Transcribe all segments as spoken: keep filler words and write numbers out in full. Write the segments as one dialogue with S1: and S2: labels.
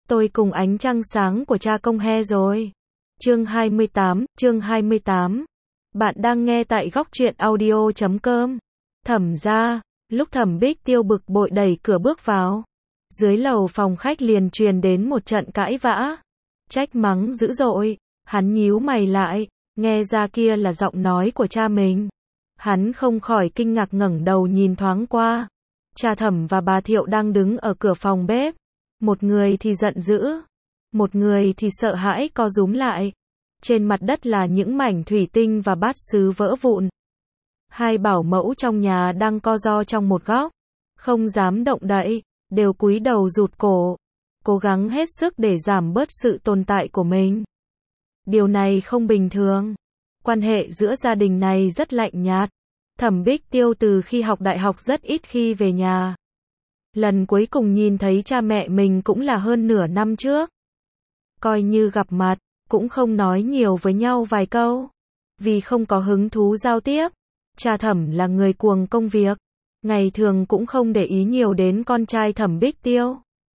S1: Tôi cùng ánh trăng sáng của cha công he rồi. Chương hai mươi tám, chương hai mươi tám. Bạn đang nghe tại góc truyện audio chấm com. Thẩm gia, lúc Thẩm Bích Tiêu bực bội đẩy cửa bước vào, dưới lầu phòng khách liền truyền đến một trận cãi vã, trách mắng dữ dội. Hắn nhíu mày lại, nghe ra kia là giọng nói của cha mình. Hắn không khỏi kinh ngạc ngẩng đầu nhìn thoáng qua. Cha Thẩm và bà Thiệu đang đứng ở cửa phòng bếp. Một người thì giận dữ, một người thì sợ hãi co rúm lại. Trên mặt đất là những mảnh thủy tinh và bát sứ vỡ vụn. Hai bảo mẫu trong nhà đang co ro trong một góc, không dám động đậy, đều cúi đầu rụt cổ, cố gắng hết sức để giảm bớt sự tồn tại của mình. Điều này không bình thường. Quan hệ giữa gia đình này rất lạnh nhạt. Thẩm Bích Tiêu từ khi học đại học rất ít khi về nhà. Lần cuối cùng nhìn thấy cha mẹ mình cũng là hơn nửa năm trước. Coi như gặp mặt, cũng không nói nhiều với nhau vài câu. Vì không có hứng thú giao tiếp. Cha Thẩm là người cuồng công việc. Ngày thường cũng không để ý nhiều đến con trai Thẩm Bích Tiêu.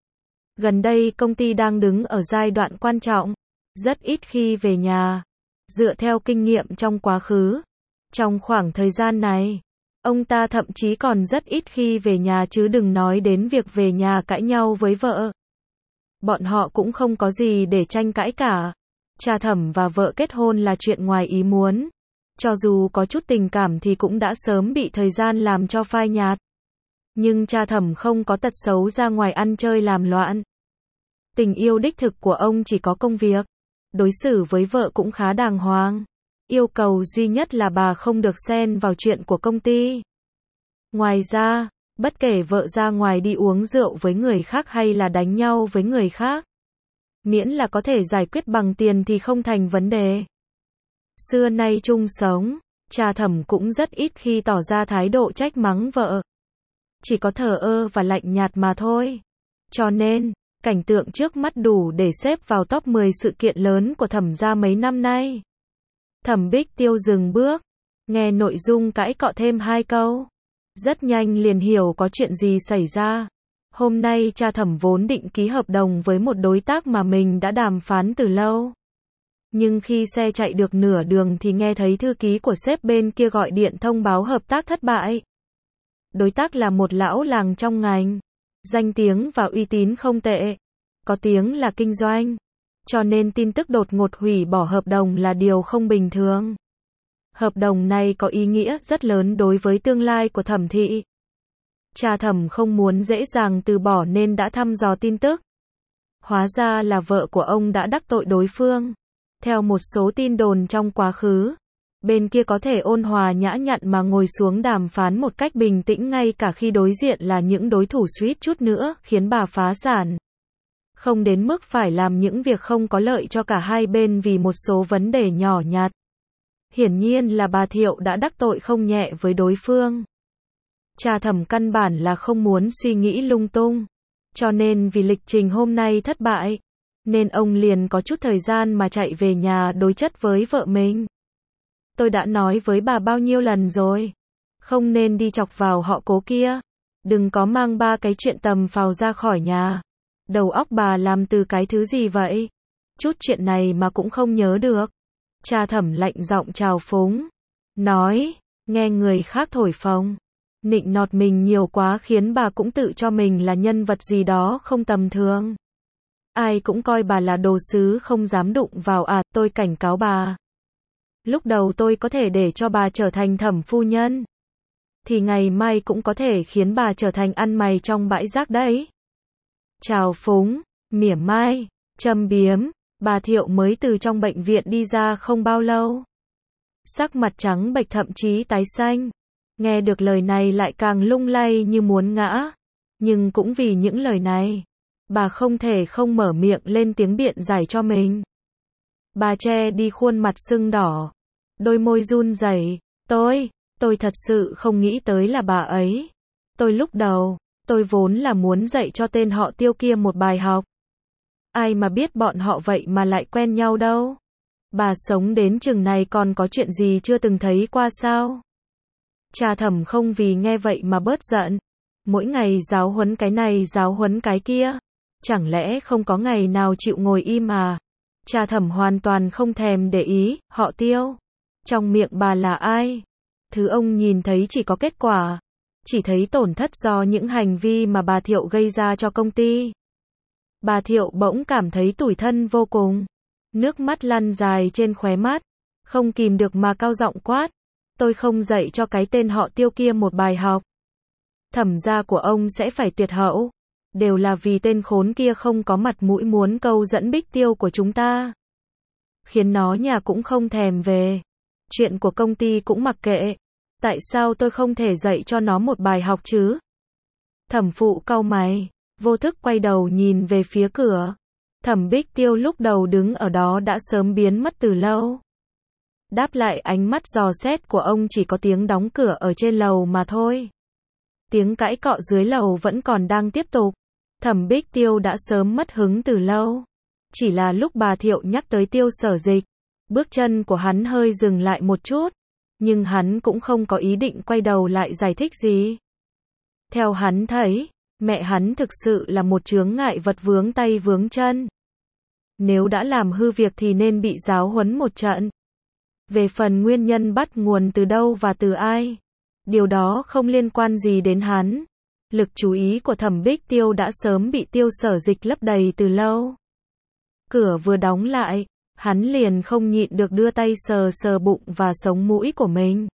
S1: Gần đây công ty đang đứng ở giai đoạn quan trọng. Rất ít khi về nhà. Dựa theo kinh nghiệm trong quá khứ. Trong khoảng thời gian này, ông ta thậm chí còn rất ít khi về nhà chứ đừng nói đến việc về nhà cãi nhau với vợ. Bọn họ cũng không có gì để tranh cãi cả. Cha Thẩm và vợ kết hôn là chuyện ngoài ý muốn. Cho dù có chút tình cảm thì cũng đã sớm bị thời gian làm cho phai nhạt. Nhưng cha Thẩm không có tật xấu ra ngoài ăn chơi làm loạn. Tình yêu đích thực của ông chỉ có công việc. Đối xử với vợ cũng khá đàng hoàng. Yêu cầu duy nhất là bà không được xen vào chuyện của công ty. Ngoài ra, bất kể vợ ra ngoài đi uống rượu với người khác hay là đánh nhau với người khác, miễn là có thể giải quyết bằng tiền thì không thành vấn đề. Xưa nay chung sống, cha Thẩm cũng rất ít khi tỏ ra thái độ trách mắng vợ. Chỉ có thờ ơ và lạnh nhạt mà thôi. Cho nên, cảnh tượng trước mắt đủ để xếp vào top mười sự kiện lớn của Thẩm gia mấy năm nay. Thẩm Bích Tiêu dừng bước, nghe nội dung cãi cọ thêm hai câu. Rất nhanh liền hiểu có chuyện gì xảy ra. Hôm nay cha Thẩm vốn định ký hợp đồng với một đối tác mà mình đã đàm phán từ lâu. Nhưng khi xe chạy được nửa đường thì nghe thấy thư ký của sếp bên kia gọi điện thông báo hợp tác thất bại. Đối tác là một lão làng trong ngành. Danh tiếng và uy tín không tệ. Có tiếng là kinh doanh. Cho nên tin tức đột ngột hủy bỏ hợp đồng là điều không bình thường. Hợp đồng này có ý nghĩa rất lớn đối với tương lai của Thẩm thị. Cha Thẩm không muốn dễ dàng từ bỏ nên đã thăm dò tin tức. Hóa ra là vợ của ông đã đắc tội đối phương. Theo một số tin đồn trong quá khứ, bên kia có thể ôn hòa nhã nhặn mà ngồi xuống đàm phán một cách bình tĩnh ngay cả khi đối diện là những đối thủ suýt chút nữa khiến bà phá sản. Không đến mức phải làm những việc không có lợi cho cả hai bên vì một số vấn đề nhỏ nhặt. Hiển nhiên là bà Thiệu đã đắc tội không nhẹ với đối phương. Cha Thẩm căn bản là không muốn suy nghĩ lung tung. Cho nên vì lịch trình hôm nay thất bại, nên ông liền có chút thời gian mà chạy về nhà đối chất với vợ mình. Tôi đã nói với bà bao nhiêu lần rồi. Không nên đi chọc vào họ Cố kia. Đừng có mang ba cái chuyện tầm phào ra khỏi nhà. Đầu óc bà làm từ cái thứ gì vậy? Chút chuyện này mà cũng không nhớ được. Cha Thẩm lạnh giọng trào phúng. Nói, nghe người khác thổi phồng. Nịnh nọt mình nhiều quá khiến bà cũng tự cho mình là nhân vật gì đó không tầm thường. Ai cũng coi bà là đồ sứ không dám đụng vào à, tôi cảnh cáo bà. Lúc đầu tôi có thể để cho bà trở thành Thẩm phu nhân. Thì ngày mai cũng có thể khiến bà trở thành ăn mày trong bãi rác đấy. Trào phúng, mỉa mai, châm biếm, bà Thiệu mới từ trong bệnh viện đi ra không bao lâu. Sắc mặt trắng bệch thậm chí tái xanh. Nghe được lời này lại càng lung lay như muốn ngã. Nhưng cũng vì những lời này, bà không thể không mở miệng lên tiếng biện giải cho mình. Bà che đi khuôn mặt sưng đỏ. Đôi môi run rẩy. Tôi, tôi thật sự không nghĩ tới là bà ấy. Tôi lúc đầu, tôi vốn là muốn dạy cho tên họ Tiêu kia một bài học. Ai mà biết bọn họ vậy mà lại quen nhau đâu. Bà sống đến chừng này còn có chuyện gì chưa từng thấy qua sao? Cha Thẩm không vì nghe vậy mà bớt giận. Mỗi ngày giáo huấn cái này giáo huấn cái kia. Chẳng lẽ không có ngày nào chịu ngồi im à? Cha Thẩm hoàn toàn không thèm để ý, họ Tiêu. Trong miệng bà là ai? Thứ ông nhìn thấy chỉ có kết quả. Chỉ thấy tổn thất do những hành vi mà bà Thiệu gây ra cho công ty. Bà Thiệu bỗng cảm thấy tủi thân vô cùng. Nước mắt lăn dài trên khóe mắt. Không kìm được mà cao giọng quát. Tôi không dạy cho cái tên họ Tiêu kia một bài học. Thẩm gia của ông sẽ phải tuyệt hậu. Đều là vì tên khốn kia không có mặt mũi muốn câu dẫn Bích Tiêu của chúng ta. Khiến nó nhà cũng không thèm về. Chuyện của công ty cũng mặc kệ. Tại sao tôi không thể dạy cho nó một bài học chứ? Thẩm phụ cau mày, vô thức quay đầu nhìn về phía cửa. Thẩm Bích Tiêu lúc đầu đứng ở đó đã sớm biến mất từ lâu. Đáp lại ánh mắt dò xét của ông chỉ có tiếng đóng cửa ở trên lầu mà thôi. Tiếng cãi cọ dưới lầu vẫn còn đang tiếp tục. Thẩm Bích Tiêu đã sớm mất hứng từ lâu. Chỉ là lúc bà Thiệu nhắc tới Tiêu Sở Dịch, bước chân của hắn hơi dừng lại một chút. Nhưng hắn cũng không có ý định quay đầu lại giải thích gì. Theo hắn thấy, mẹ hắn thực sự là một chướng ngại vật vướng tay vướng chân. Nếu đã làm hư việc thì nên bị giáo huấn một trận. Về phần nguyên nhân bắt nguồn từ đâu và từ ai, điều đó không liên quan gì đến hắn. Lực chú ý của Thẩm Bích Tiêu đã sớm bị Tiêu Sở Dịch lấp đầy từ lâu. Cửa vừa đóng lại, hắn liền không nhịn được đưa tay sờ sờ bụng và sống mũi của mình.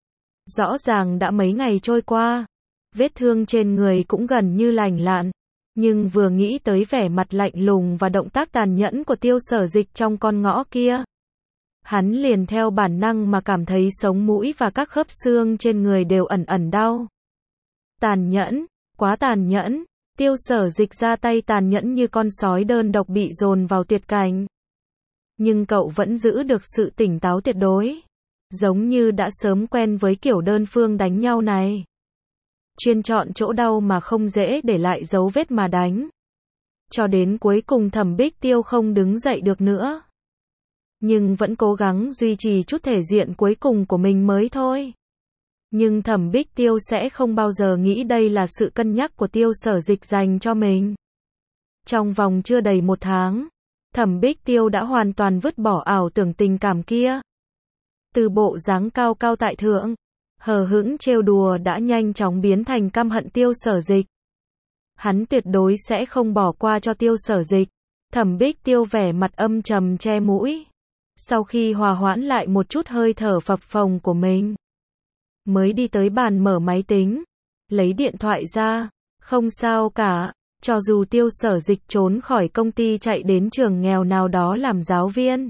S1: Rõ ràng đã mấy ngày trôi qua, vết thương trên người cũng gần như lành lặn, nhưng vừa nghĩ tới vẻ mặt lạnh lùng và động tác tàn nhẫn của Tiêu Sở Dịch trong con ngõ kia, hắn liền theo bản năng mà cảm thấy sống mũi và các khớp xương trên người đều ẩn ẩn đau. Tàn nhẫn, quá tàn nhẫn, Tiêu Sở Dịch ra tay tàn nhẫn như con sói đơn độc bị dồn vào tuyệt cảnh. Nhưng cậu vẫn giữ được sự tỉnh táo tuyệt đối. Giống như đã sớm quen với kiểu đơn phương đánh nhau này. Chuyên chọn chỗ đau mà không dễ để lại dấu vết mà đánh. Cho đến cuối cùng Thẩm Bích Tiêu không đứng dậy được nữa. Nhưng vẫn cố gắng duy trì chút thể diện cuối cùng của mình mới thôi. Nhưng Thẩm Bích Tiêu sẽ không bao giờ nghĩ đây là sự cân nhắc của Tiêu Sở Dịch dành cho mình. Trong vòng chưa đầy một tháng, Thẩm Bích Tiêu đã hoàn toàn vứt bỏ ảo tưởng tình cảm kia. Từ bộ dáng cao cao tại thượng, hờ hững trêu đùa đã nhanh chóng biến thành căm hận Tiêu Sở Dịch. Hắn tuyệt đối sẽ không bỏ qua cho Tiêu Sở Dịch. Thẩm Bích Tiêu vẻ mặt âm trầm che mũi. Sau khi hòa hoãn lại một chút hơi thở phập phồng của mình, mới đi tới bàn mở máy tính, lấy điện thoại ra. Không sao cả. Cho dù Tiêu Sở Dịch trốn khỏi công ty chạy đến trường nghèo nào đó làm giáo viên,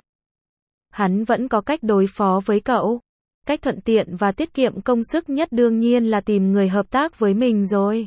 S1: hắn vẫn có cách đối phó với cậu. Cách thuận tiện và tiết kiệm công sức nhất đương nhiên là tìm người hợp tác với mình rồi.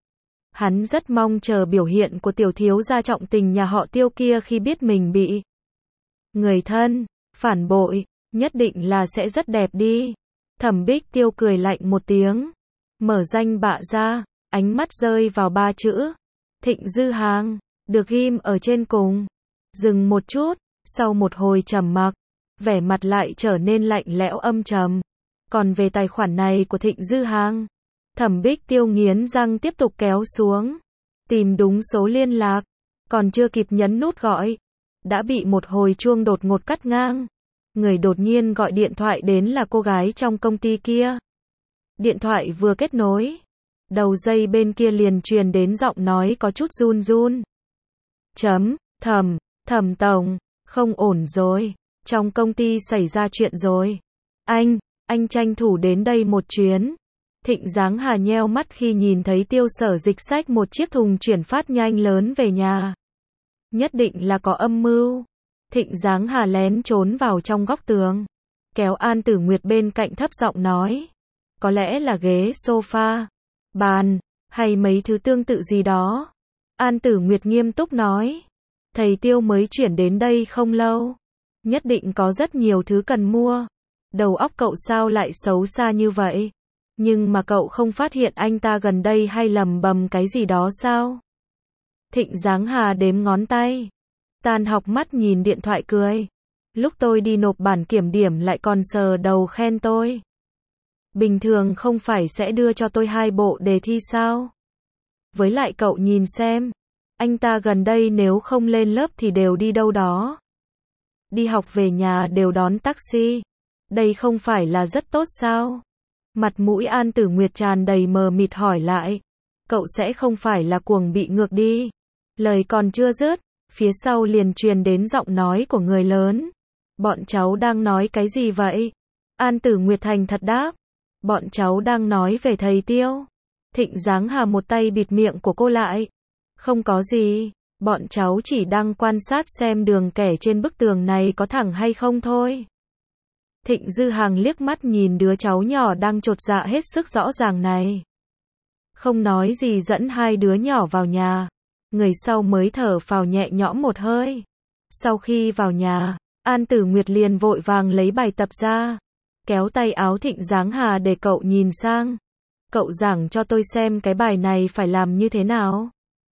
S1: Hắn rất mong chờ biểu hiện của tiểu thiếu gia trọng tình nhà họ Tiêu kia khi biết mình bị người thân phản bội, nhất định là sẽ rất đẹp đi. Thẩm Bích Tiêu cười lạnh một tiếng, mở danh bạ ra, ánh mắt rơi vào ba chữ Thịnh Dư Hàng, được ghim ở trên cùng. Dừng một chút, sau một hồi trầm mặc, vẻ mặt lại trở nên lạnh lẽo âm trầm. Còn về tài khoản này của Thịnh Dư Hàng, Thẩm Bích Tiêu nghiến răng tiếp tục kéo xuống, tìm đúng số liên lạc, còn chưa kịp nhấn nút gọi, đã bị một hồi chuông đột ngột cắt ngang. Người đột nhiên gọi điện thoại đến là cô gái trong công ty kia. Điện thoại vừa kết nối, đầu dây bên kia liền truyền đến giọng nói có chút run run. Chấm, Thẩm, Thẩm tổng, không ổn rồi, trong công ty xảy ra chuyện rồi. Anh, anh tranh thủ đến đây một chuyến. Thịnh Giáng Hà nheo mắt khi nhìn thấy Tiêu Sở Dịch xách một chiếc thùng chuyển phát nhanh lớn về nhà. Nhất định là có âm mưu. Thịnh Giáng Hà lén trốn vào trong góc tường, kéo An Tử Nguyệt bên cạnh thấp giọng nói. Có lẽ là ghế sofa, bàn, hay mấy thứ tương tự gì đó. An Tử Nguyệt nghiêm túc nói. Thầy Tiêu mới chuyển đến đây không lâu. Nhất định có rất nhiều thứ cần mua. Đầu óc cậu sao lại xấu xa như vậy? Nhưng mà cậu không phát hiện anh ta gần đây hay lầm bầm cái gì đó sao? Thịnh Giáng Hà đếm ngón tay. Tan học mắt nhìn điện thoại cười. Lúc tôi đi nộp bản kiểm điểm lại còn sờ đầu khen tôi. Bình thường không phải sẽ đưa cho tôi hai bộ đề thi sao? Với lại cậu nhìn xem. Anh ta gần đây nếu không lên lớp thì đều đi đâu đó. Đi học về nhà đều đón taxi. Đây không phải là rất tốt sao? Mặt mũi An Tử Nguyệt tràn đầy mờ mịt hỏi lại. Cậu sẽ không phải là cuồng bị ngược đi. Lời còn chưa dứt, phía sau liền truyền đến giọng nói của người lớn. Bọn cháu đang nói cái gì vậy? An Tử Nguyệt thành thật đáp. Bọn cháu đang nói về thầy Tiêu. Thịnh Giáng Hà một tay bịt miệng của cô lại. Không có gì, bọn cháu chỉ đang quan sát xem đường kẻ trên bức tường này có thẳng hay không thôi. Thịnh Dư Hàng liếc mắt nhìn đứa cháu nhỏ đang chột dạ hết sức rõ ràng này. Không nói gì dẫn hai đứa nhỏ vào nhà. Người sau mới thở phào nhẹ nhõm một hơi. Sau khi vào nhà, An Tử Nguyệt liền vội vàng lấy bài tập ra. Kéo tay áo Thịnh Giáng Hà để cậu nhìn sang. Cậu giảng cho tôi xem cái bài này phải làm như thế nào.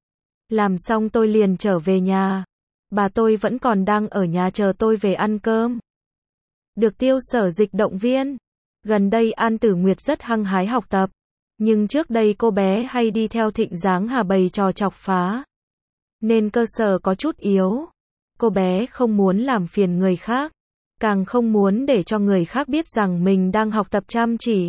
S1: Làm xong tôi liền trở về nhà. Bà tôi vẫn còn đang ở nhà chờ tôi về ăn cơm. Được Tiêu Sở Dịch động viên. Gần đây An Tử Nguyệt rất hăng hái học tập. Nhưng trước đây cô bé hay đi theo Thịnh Giáng Hà bày trò chọc phá. Nên cơ sở có chút yếu. Cô bé không muốn làm phiền người khác. Càng không muốn để cho người khác biết rằng mình đang học tập chăm chỉ.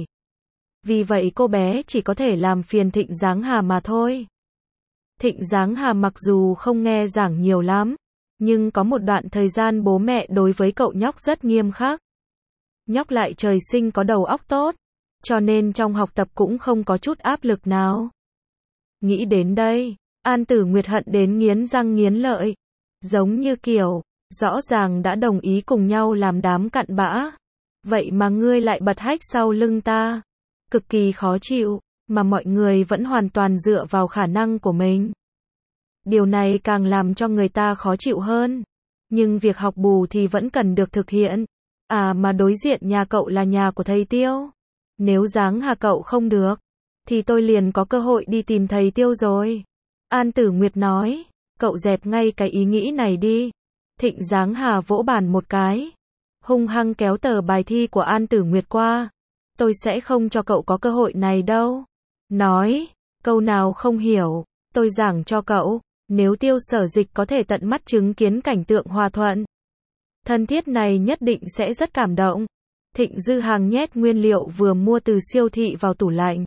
S1: Vì vậy cô bé chỉ có thể làm phiền Thịnh Giáng Hà mà thôi. Thịnh Giáng Hà mặc dù không nghe giảng nhiều lắm, nhưng có một đoạn thời gian bố mẹ đối với cậu nhóc rất nghiêm khắc. Nhóc lại trời sinh có đầu óc tốt, cho nên trong học tập cũng không có chút áp lực nào. Nghĩ đến đây, An Tử Nguyệt hận đến nghiến răng nghiến lợi. Giống như kiểu, rõ ràng đã đồng ý cùng nhau làm đám cặn bã. Vậy mà ngươi lại bật hách sau lưng ta. Cực kỳ khó chịu, mà mọi người vẫn hoàn toàn dựa vào khả năng của mình. Điều này càng làm cho người ta khó chịu hơn. Nhưng việc học bù thì vẫn cần được thực hiện. À mà đối diện nhà cậu là nhà của thầy Tiêu. Nếu Giáng Hà cậu không được, thì tôi liền có cơ hội đi tìm thầy Tiêu rồi. An Tử Nguyệt nói, cậu dẹp ngay cái ý nghĩ này đi. Thịnh Giáng Hà vỗ bàn một cái. Hung hăng kéo tờ bài thi của An Tử Nguyệt qua. Tôi sẽ không cho cậu có cơ hội này đâu. Nói, câu nào không hiểu, tôi giảng cho cậu. Nếu Tiêu Sở Dịch có thể tận mắt chứng kiến cảnh tượng hòa thuận thân thiết này nhất định sẽ rất cảm động. Thịnh Dư Hàng nhét nguyên liệu vừa mua từ siêu thị vào tủ lạnh.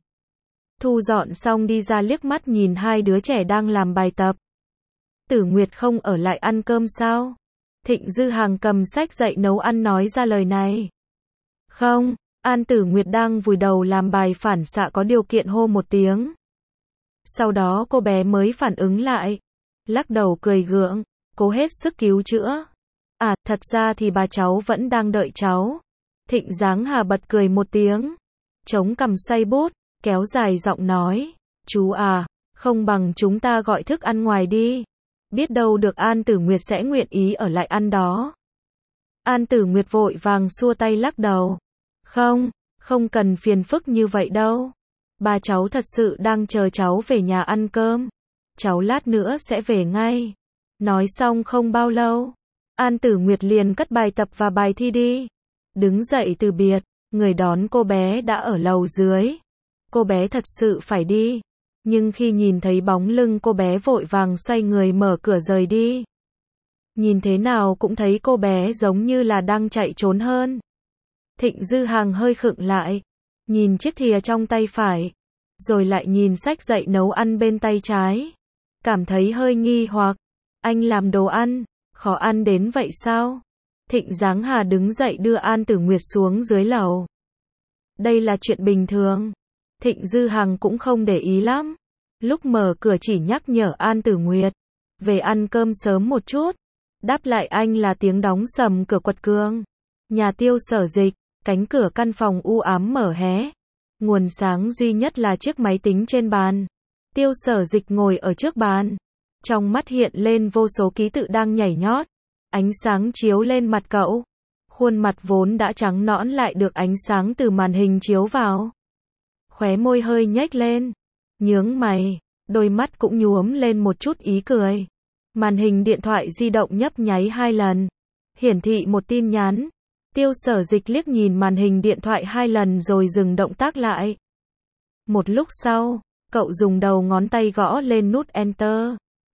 S1: Thu dọn xong đi ra liếc mắt nhìn hai đứa trẻ đang làm bài tập. Tử Nguyệt không ở lại ăn cơm sao? Thịnh Dư Hàng cầm sách dậy nấu ăn nói ra lời này. Không, An Tử Nguyệt đang vùi đầu làm bài phản xạ có điều kiện hô một tiếng. Sau đó cô bé mới phản ứng lại. Lắc đầu cười gượng, cố hết sức cứu chữa. À, thật ra thì bà cháu vẫn đang đợi cháu. Thịnh Giáng Hà bật cười một tiếng. Chống cằm xoay bút, kéo dài giọng nói. Chú à, không bằng chúng ta gọi thức ăn ngoài đi. Biết đâu được An Tử Nguyệt sẽ nguyện ý ở lại ăn đó. An Tử Nguyệt vội vàng xua tay lắc đầu. Không, không cần phiền phức như vậy đâu. Bà cháu thật sự đang chờ cháu về nhà ăn cơm. Cháu lát nữa sẽ về ngay. Nói xong không bao lâu, An Tử Nguyệt liền cất bài tập và bài thi đi. Đứng dậy từ biệt, người đón cô bé đã ở lầu dưới. Cô bé thật sự phải đi. Nhưng khi nhìn thấy bóng lưng cô bé vội vàng xoay người mở cửa rời đi. Nhìn thế nào cũng thấy cô bé giống như là đang chạy trốn hơn. Thịnh Dư Hàng hơi khựng lại. Nhìn chiếc thìa trong tay phải. Rồi lại nhìn sách dạy nấu ăn bên tay trái. Cảm thấy hơi nghi hoặc. Anh làm đồ ăn, khó ăn đến vậy sao? Thịnh Giáng Hà đứng dậy đưa An Tử Nguyệt xuống dưới lầu. Đây là chuyện bình thường. Thịnh Dư Hằng cũng không để ý lắm. Lúc mở cửa chỉ nhắc nhở An Tử Nguyệt. Về ăn cơm sớm một chút. Đáp lại anh là tiếng đóng sầm cửa quật cường. Nhà Tiêu Sở Dịch, cánh cửa căn phòng u ám mở hé. Nguồn sáng duy nhất là chiếc máy tính trên bàn. Tiêu Sở Dịch ngồi ở trước bàn. Trong mắt hiện lên vô số ký tự đang nhảy nhót. Ánh sáng chiếu lên mặt cậu. Khuôn mặt vốn đã trắng nõn lại được ánh sáng từ màn hình chiếu vào. Khóe môi hơi nhếch lên. Nhướng mày. Đôi mắt cũng nhuốm lên một chút ý cười. Màn hình điện thoại di động nhấp nháy hai lần. Hiển thị một tin nhắn. Tiêu Sở Dịch liếc nhìn màn hình điện thoại hai lần rồi dừng động tác lại. Một lúc sau, cậu dùng đầu ngón tay gõ lên nút Enter.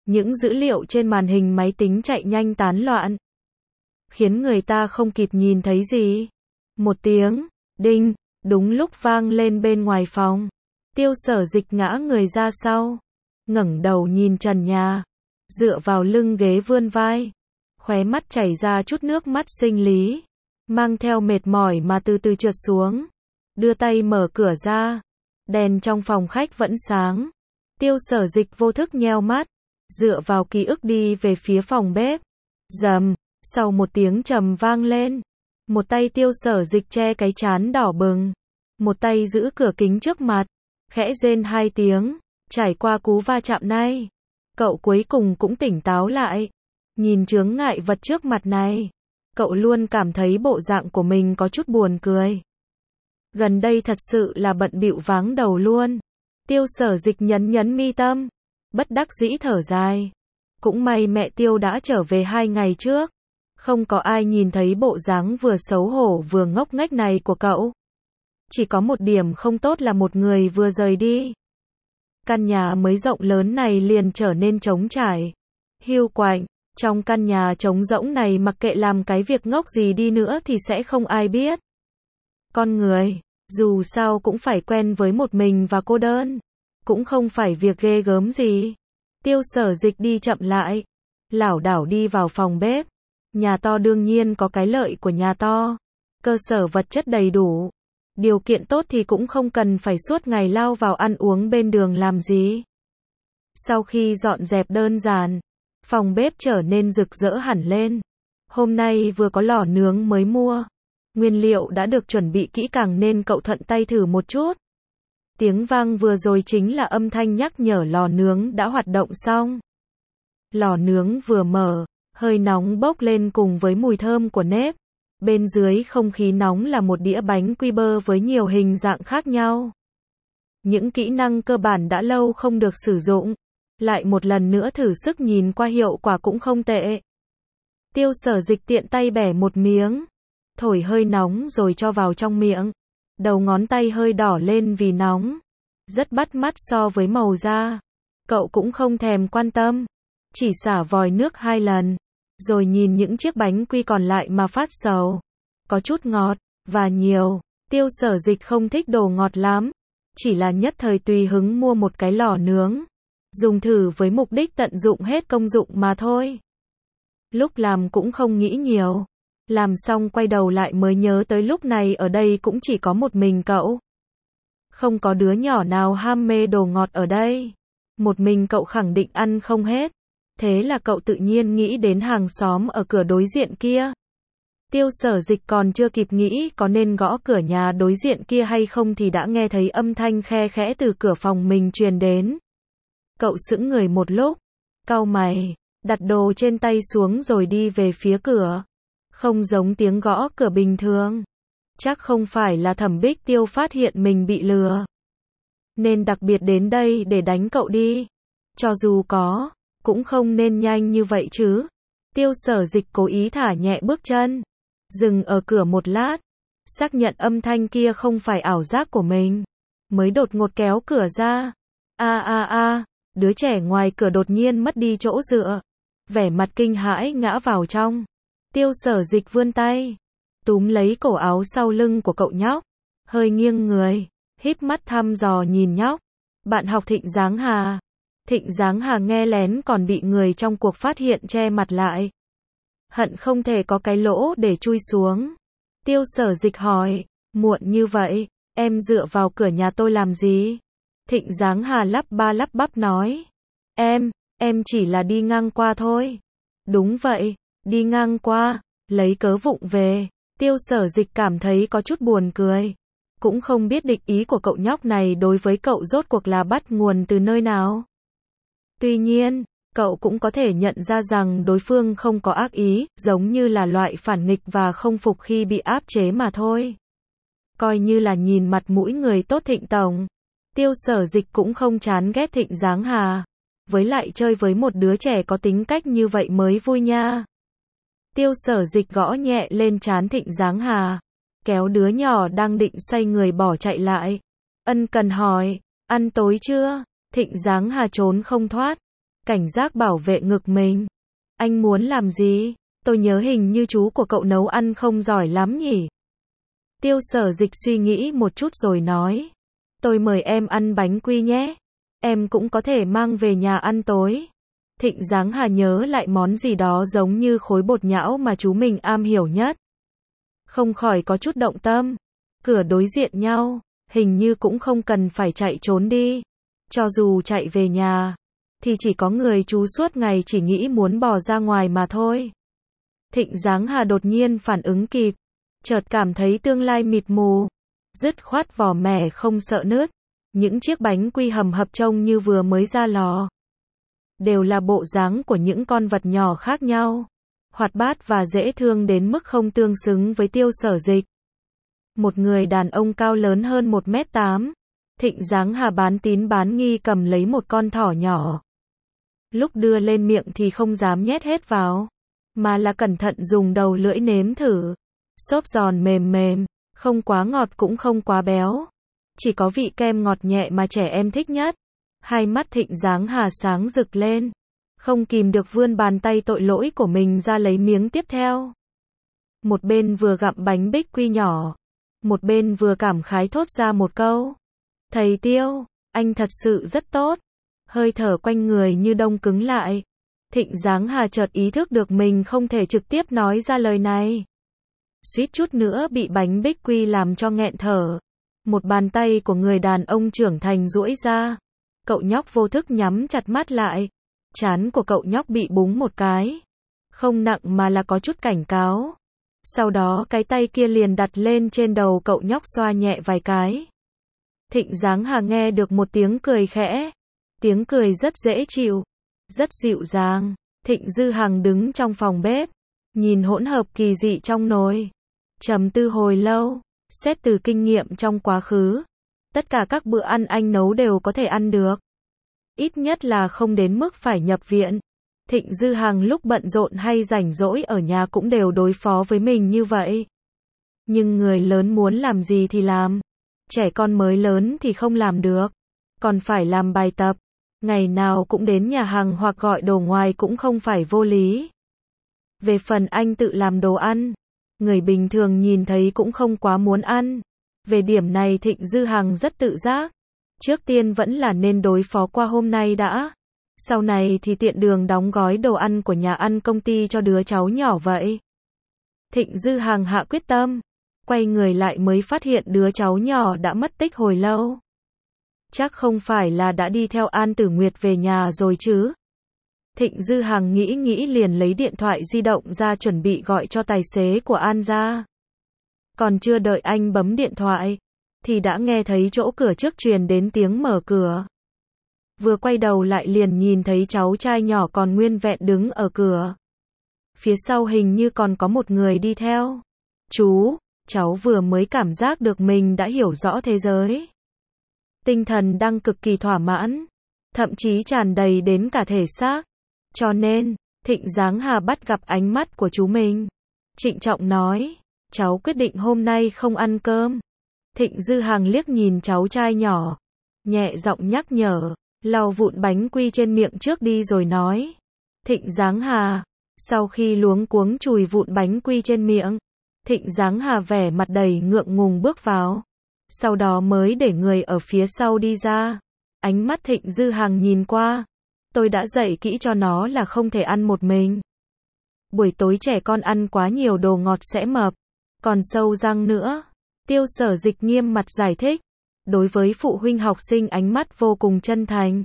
S1: Những dữ liệu trên màn hình máy tính chạy nhanh tán loạn, khiến người ta không kịp nhìn thấy gì. Một tiếng, đinh, đúng lúc vang lên bên ngoài phòng. Tiêu Sở Dịch ngã người ra sau, ngẩng đầu nhìn trần nhà, dựa vào lưng ghế vươn vai, khóe mắt chảy ra chút nước mắt sinh lý, mang theo mệt mỏi mà từ từ trượt xuống. Đưa tay mở cửa ra, đèn trong phòng khách vẫn sáng. Tiêu Sở Dịch vô thức nheo mắt, dựa vào ký ức đi về phía phòng bếp. Rầm, sau một tiếng trầm vang lên, một tay Tiêu Sở Dịch che cái trán đỏ bừng, một tay giữ cửa kính trước mặt, khẽ rên hai tiếng. Trải qua cú va chạm này, cậu cuối cùng cũng tỉnh táo lại. Nhìn chướng ngại vật trước mặt này, cậu luôn cảm thấy bộ dạng của mình có chút buồn cười. Gần đây thật sự là bận bịu váng đầu luôn. Tiêu Sở Dịch nhấn nhấn mi tâm, bất đắc dĩ thở dài. Cũng may mẹ Tiêu đã trở về hai ngày trước, không có ai nhìn thấy bộ dáng vừa xấu hổ vừa ngốc nghếch này của cậu. Chỉ có một điểm không tốt là một người vừa rời đi. Căn nhà mới rộng lớn này liền trở nên trống trải, hiu quạnh. Trong căn nhà trống rỗng này mặc kệ làm cái việc ngốc gì đi nữa thì sẽ không ai biết. Con người, dù sao cũng phải quen với một mình và cô đơn. Cũng không phải việc ghê gớm gì. Tiêu Sở Dịch đi chậm lại, lảo đảo đi vào phòng bếp. Nhà to đương nhiên có cái lợi của nhà to. Cơ sở vật chất đầy đủ. Điều kiện tốt thì cũng không cần phải suốt ngày lao vào ăn uống bên đường làm gì. Sau khi dọn dẹp đơn giản, phòng bếp trở nên rực rỡ hẳn lên. Hôm nay vừa có lò nướng mới mua. Nguyên liệu đã được chuẩn bị kỹ càng nên cậu thuận tay thử một chút. Tiếng vang vừa rồi chính là âm thanh nhắc nhở lò nướng đã hoạt động xong. Lò nướng vừa mở, hơi nóng bốc lên cùng với mùi thơm của nếp. Bên dưới không khí nóng là một đĩa bánh quy bơ với nhiều hình dạng khác nhau. Những kỹ năng cơ bản đã lâu không được sử dụng. Lại một lần nữa thử sức nhìn qua hiệu quả cũng không tệ. Tiêu Sở Dịch tiện tay bẻ một miếng, thổi hơi nóng rồi cho vào trong miệng. Đầu ngón tay hơi đỏ lên vì nóng. Rất bắt mắt so với màu da. Cậu cũng không thèm quan tâm. Chỉ xả vòi nước hai lần. Rồi nhìn những chiếc bánh quy còn lại mà phát sầu. Có chút ngọt, và nhiều. Tiêu Sở Dịch không thích đồ ngọt lắm. Chỉ là nhất thời tùy hứng mua một cái lò nướng. Dùng thử với mục đích tận dụng hết công dụng mà thôi. Lúc làm cũng không nghĩ nhiều. Làm xong quay đầu lại mới nhớ tới lúc này ở đây cũng chỉ có một mình cậu. Không có đứa nhỏ nào ham mê đồ ngọt ở đây. Một mình cậu khẳng định ăn không hết. Thế là cậu tự nhiên nghĩ đến hàng xóm ở cửa đối diện kia. Tiêu Sở Dịch còn chưa kịp nghĩ có nên gõ cửa nhà đối diện kia hay không thì đã nghe thấy âm thanh khe khẽ từ cửa phòng mình truyền đến. Cậu sững người một lúc, cau mày, đặt đồ trên tay xuống rồi đi về phía cửa. Không giống tiếng gõ cửa bình thường. Chắc không phải là Thẩm Bích Tiêu phát hiện mình bị lừa, nên đặc biệt đến đây để đánh cậu đi. Cho dù có, cũng không nên nhanh như vậy chứ. Tiêu Sở Dịch cố ý thả nhẹ bước chân, dừng ở cửa một lát, xác nhận âm thanh kia không phải ảo giác của mình, mới đột ngột kéo cửa ra. A a a, đứa trẻ ngoài cửa đột nhiên mất đi chỗ dựa, vẻ mặt kinh hãi ngã vào trong. Tiêu Sở Dịch vươn tay, túm lấy cổ áo sau lưng của cậu nhóc, hơi nghiêng người, híp mắt thăm dò nhìn nhóc. Bạn học Thịnh Giáng Hà. Thịnh Giáng Hà nghe lén còn bị người trong cuộc phát hiện che mặt lại. Hận không thể có cái lỗ để chui xuống. Tiêu Sở Dịch hỏi, muộn như vậy, em dựa vào cửa nhà tôi làm gì? Thịnh Giáng Hà lắp ba lắp bắp nói, em, em chỉ là đi ngang qua thôi. Đúng vậy, đi ngang qua, lấy cớ vụng về. Tiêu Sở Dịch cảm thấy có chút buồn cười. Cũng không biết địch ý của cậu nhóc này đối với cậu rốt cuộc là bắt nguồn từ nơi nào. Tuy nhiên, cậu cũng có thể nhận ra rằng đối phương không có ác ý, giống như là loại phản nghịch và không phục khi bị áp chế mà thôi. Coi như là nhìn mặt mũi người tốt Thịnh Tổng. Tiêu Sở Dịch cũng không chán ghét Thịnh Giáng Hà. Với lại chơi với một đứa trẻ có tính cách như vậy mới vui nha. Tiêu Sở Dịch gõ nhẹ lên trán Thịnh Giáng Hà, kéo đứa nhỏ đang định xoay người bỏ chạy lại. Ân cần hỏi, ăn tối chưa? Thịnh Giáng Hà trốn không thoát. cảnh giác bảo vệ ngực mình. Anh muốn làm gì? Tôi nhớ hình như chú của cậu nấu ăn không giỏi lắm nhỉ? Tiêu Sở Dịch suy nghĩ một chút rồi nói. Tôi mời em ăn bánh quy nhé. Em cũng có thể mang về nhà ăn tối. Thịnh Giáng Hà nhớ lại món gì đó giống như khối bột nhão mà chú mình am hiểu nhất. Không khỏi có chút động tâm. Cửa đối diện nhau, hình như cũng không cần phải chạy trốn đi. Cho dù chạy về nhà, thì chỉ có người chú suốt ngày chỉ nghĩ muốn bò ra ngoài mà thôi. Thịnh Giáng Hà đột nhiên phản ứng kịp, chợt cảm thấy tương lai mịt mù, dứt khoát vỏ mẻ không sợ nứt. Những chiếc bánh quy hầm hập trông như vừa mới ra lò. Đều là bộ dáng của những con vật nhỏ khác nhau, hoạt bát và dễ thương đến mức không tương xứng với Tiêu Sở Dịch. Một người đàn ông cao lớn hơn một mét tám, Thịnh Giáng Hà bán tín bán nghi cầm lấy một con thỏ nhỏ. Lúc đưa lên miệng thì không dám nhét hết vào, mà là cẩn thận dùng đầu lưỡi nếm thử. Xốp giòn mềm mềm, không quá ngọt cũng không quá béo. Chỉ có vị kem ngọt nhẹ mà trẻ em thích nhất. Hai mắt Thịnh Giáng Hà sáng rực lên, không kìm được vươn bàn tay tội lỗi của mình ra lấy miếng tiếp theo. Một bên vừa gặm bánh bích quy nhỏ, một bên vừa cảm khái thốt ra một câu. Thầy Tiêu, anh thật sự rất tốt. Hơi thở quanh người như đông cứng lại. Thịnh Giáng Hà chợt ý thức được mình không thể trực tiếp nói ra lời này. Suýt chút nữa bị bánh bích quy làm cho nghẹn thở. Một bàn tay của người đàn ông trưởng thành duỗi ra. Cậu nhóc vô thức nhắm chặt mắt lại. Trán của cậu nhóc bị búng một cái. Không nặng mà là có chút cảnh cáo. Sau đó cái tay kia liền đặt lên trên đầu cậu nhóc xoa nhẹ vài cái. Thịnh Giáng Hà nghe được một tiếng cười khẽ. Tiếng cười rất dễ chịu, rất dịu dàng. Thịnh Dư Hằng đứng trong phòng bếp, nhìn hỗn hợp kỳ dị trong nồi. Trầm tư hồi lâu, xét từ kinh nghiệm trong quá khứ. Tất cả các bữa ăn anh nấu đều có thể ăn được. Ít nhất là không đến mức phải nhập viện. Thịnh Dư Hằng lúc bận rộn hay rảnh rỗi ở nhà cũng đều đối phó với mình như vậy. Nhưng người lớn muốn làm gì thì làm. Trẻ con mới lớn thì không làm được. Còn phải làm bài tập. Ngày nào cũng đến nhà hàng hoặc gọi đồ ngoài cũng không phải vô lý. Về phần anh tự làm đồ ăn, người bình thường nhìn thấy cũng không quá muốn ăn. Về điểm này Thịnh Dư Hằng rất tự giác. Trước tiên vẫn là nên đối phó qua hôm nay đã. Sau này thì tiện đường đóng gói đồ ăn của nhà ăn công ty cho đứa cháu nhỏ vậy. Thịnh Dư Hằng hạ quyết tâm. Quay người lại mới phát hiện đứa cháu nhỏ đã mất tích hồi lâu. Chắc không phải là đã đi theo An Tử Nguyệt về nhà rồi chứ. Thịnh Dư Hằng nghĩ nghĩ liền lấy điện thoại di động ra chuẩn bị gọi cho tài xế của An ra. Còn chưa đợi anh bấm điện thoại, thì đã nghe thấy chỗ cửa trước truyền đến tiếng mở cửa. Vừa quay đầu lại liền nhìn thấy cháu trai nhỏ còn nguyên vẹn đứng ở cửa. Phía sau hình như còn có một người đi theo. Chú, cháu vừa mới cảm giác được mình đã hiểu rõ thế giới. Tinh thần đang cực kỳ thỏa mãn, thậm chí tràn đầy đến cả thể xác. Cho nên, Thịnh Giáng Hà bắt gặp ánh mắt của chú mình. Trịnh trọng nói, cháu quyết định hôm nay không ăn cơm. Thịnh Dư Hằng liếc nhìn cháu trai nhỏ, nhẹ giọng nhắc nhở, lau vụn bánh quy trên miệng trước đi rồi nói. Thịnh Giáng Hà, sau khi luống cuống chùi vụn bánh quy trên miệng, Thịnh Giáng Hà vẻ mặt đầy ngượng ngùng bước vào. Sau đó mới để người ở phía sau đi ra. Ánh mắt Thịnh Dư Hằng nhìn qua. Tôi đã dạy kỹ cho nó là không thể ăn một mình. Buổi tối trẻ con ăn quá nhiều đồ ngọt sẽ mập. Còn sâu răng nữa. Tiêu Sở Dịch nghiêm mặt giải thích. Đối với phụ huynh học sinh ánh mắt vô cùng chân thành.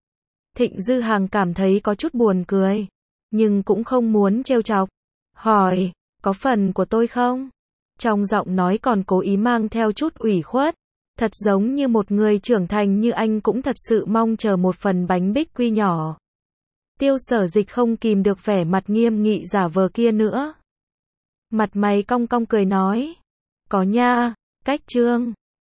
S1: Thịnh Dư Hằng cảm thấy có chút buồn cười. Nhưng cũng không muốn trêu chọc. Hỏi, có phần của tôi không? Trong giọng nói còn cố ý mang theo chút ủy khuất. Thật giống như một người trưởng thành như anh cũng thật sự mong chờ một phần bánh bích quy nhỏ. Tiêu Sở Dịch không kìm được vẻ mặt nghiêm nghị giả vờ kia nữa. Mặt mày cong cong cười nói. Có nha, cách trương.